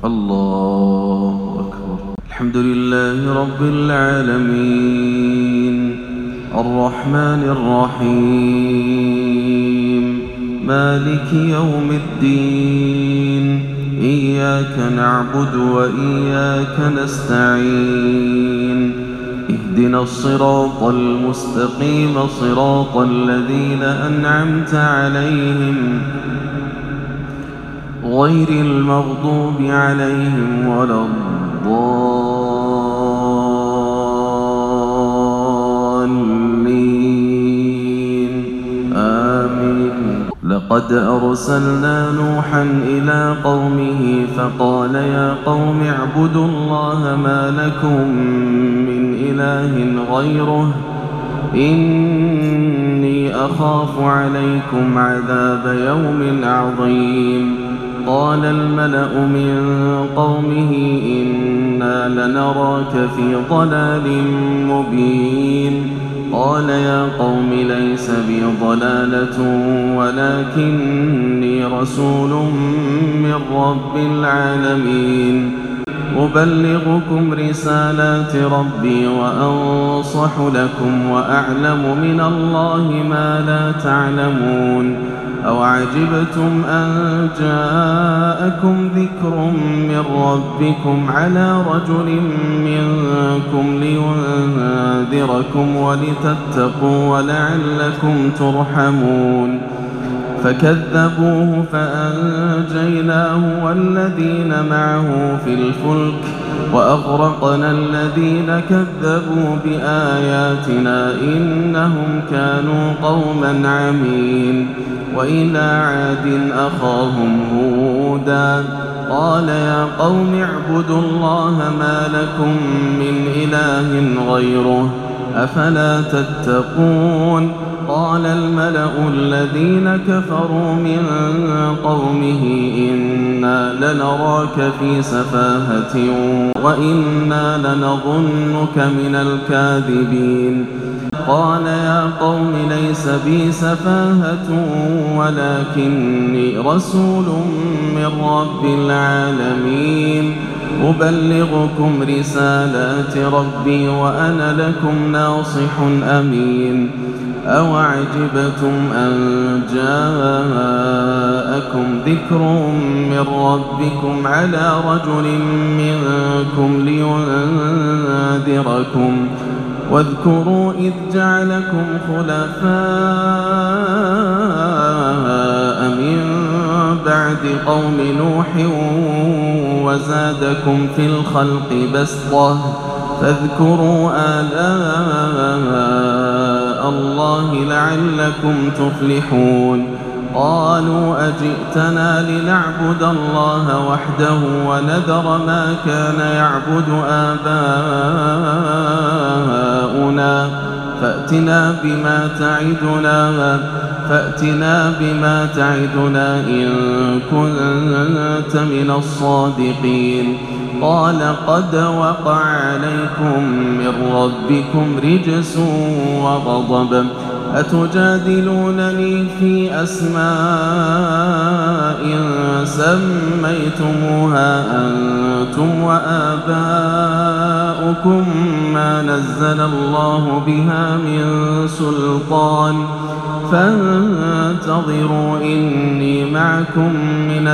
الله أكبر. الحمد لله رب العالمين الرحمن الرحيم مالك يوم الدين إياك نعبد وإياك نستعين اهدنا الصراط المستقيم صراط الذين أنعمت عليهم غير المغضوب عليهم ولا الضالين آمين. لقد أرسلنا نوحا إلى قومه فقال يا قوم اعبدوا الله ما لكم من إله غيره إني أخاف عليكم عذاب يوم عظيم. قال الملأ من قومه إنا لنراك في ضلال مبين. قال يا قوم ليس بي ضلالة ولكني رسول من رب العالمين أبلغكم رسالات ربي وأنصح لكم وأعلم من الله ما لا تعلمون. أوعجبتم أن جاءكم ذكر من ربكم على رجل منكم لينذركم ولتتقوا ولعلكم ترحمون. فكذبوه فأنجيناه والذين معه في الفلك وأغرقنا الذين كذبوا بآياتنا إنهم كانوا قوما عمين. وإلى عاد أخاهم هودا قال يا قوم اعبدوا الله ما لكم من إله غيره أفلا تتقون. قال الملأ الذين كفروا من قومه إنا لنراك في سفاهة وإنا لنظنك من الكاذبين. قال يا قوم ليس بي سفاهة ولكني رسول من رب العالمين أبلغكم رسالات ربي وأنا لكم ناصح أمين. أوعجبتم أن جاءكم ذكر من ربكم على رجل منكم لينذركم واذكروا إذ جعلكم خلفاء من بعد قوم نوح وزادكم في الخلق بسطة فاذكروا آلاء الله لعلكم تفلحون. قالوا أجئتنا لنعبد الله وحده ونذر ما كان يعبد آباؤنا فأتنا بما تعدنا إن كنت من الصادقين. قال قد وقع عليكم من ربكم رجس وغضب أتجادلونني في أسماء سميتموها أنتم وآباؤكم ما نزل الله بها من سلطان فانتظروا إني معكم من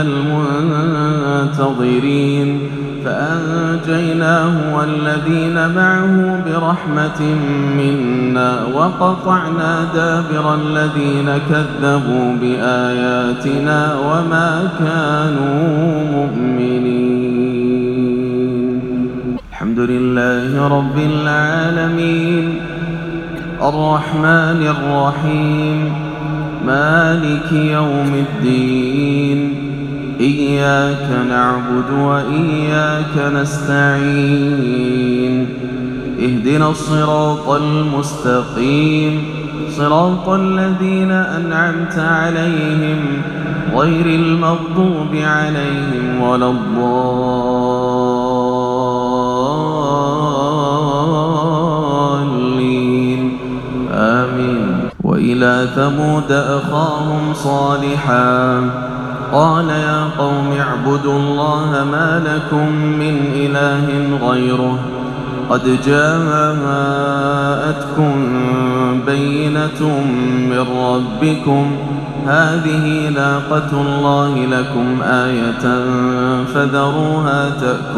المنتظرين. فأنجيناه والذين معه برحمة منا وقطعنا دابر الذين كذبوا بآياتنا وما كانوا مؤمنين. الحمد لله رب العالمين الرحمن الرحيم مالك يوم الدين إياك نعبد وإياك نستعين اهدنا الصراط المستقيم صراط الذين أنعمت عليهم غير المغضوب عليهم ولا الضالين آمين. وإلى ثمود أخاهم صالحا قال يا قوم اعبدوا الله ما لكم من إله غيره قد جاءتكم بينة من ربكم هذه ناقة الله لكم آية فذروها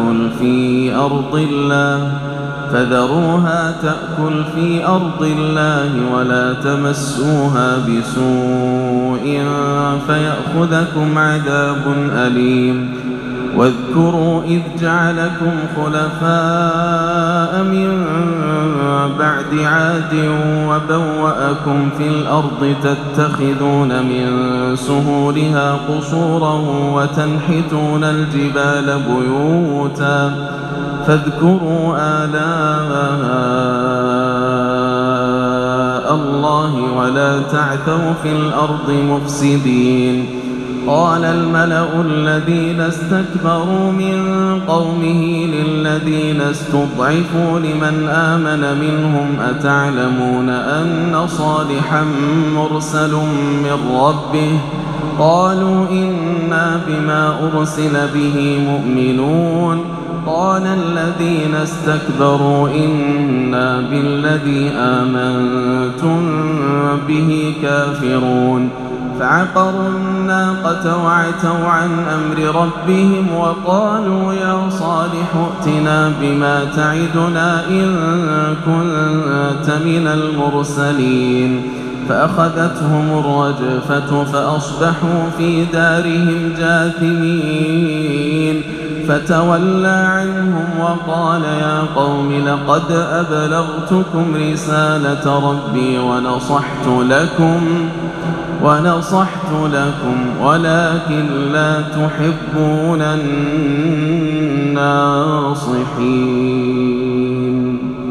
تأكل في أرض الله ولا تمسوها بسوء فيأخذكم عذاب أليم واذكروا إذ جعلكم خلفاء من بعد عاد وبوأكم في الأرض تتخذون من سهولها قصورا وتنحتون الجبال بيوتا فاذكروا آلاء الله ولا تعثوا في الأرض مفسدين قال الملأ الذين استكبروا من قومه للذين استضعفوا لمن آمن منهم أتعلمون أن صالحا مرسل من ربه قالوا إنا بما أرسل به مؤمنون قال الذين استكبروا إنا بالذي آمنتم به كافرون فعقروا الناقة وعتوا عن أمر ربهم وقالوا يا صالح ائتنا بما تعدنا إن كنت من المرسلين فأخذتهم الرجفة فأصبحوا في دارهم جاثمين فتولى عنهم وقال يا قوم لقد أبلغتكم رسالة ربي ونصحت لكم ولكن لا تحبون الناصحين.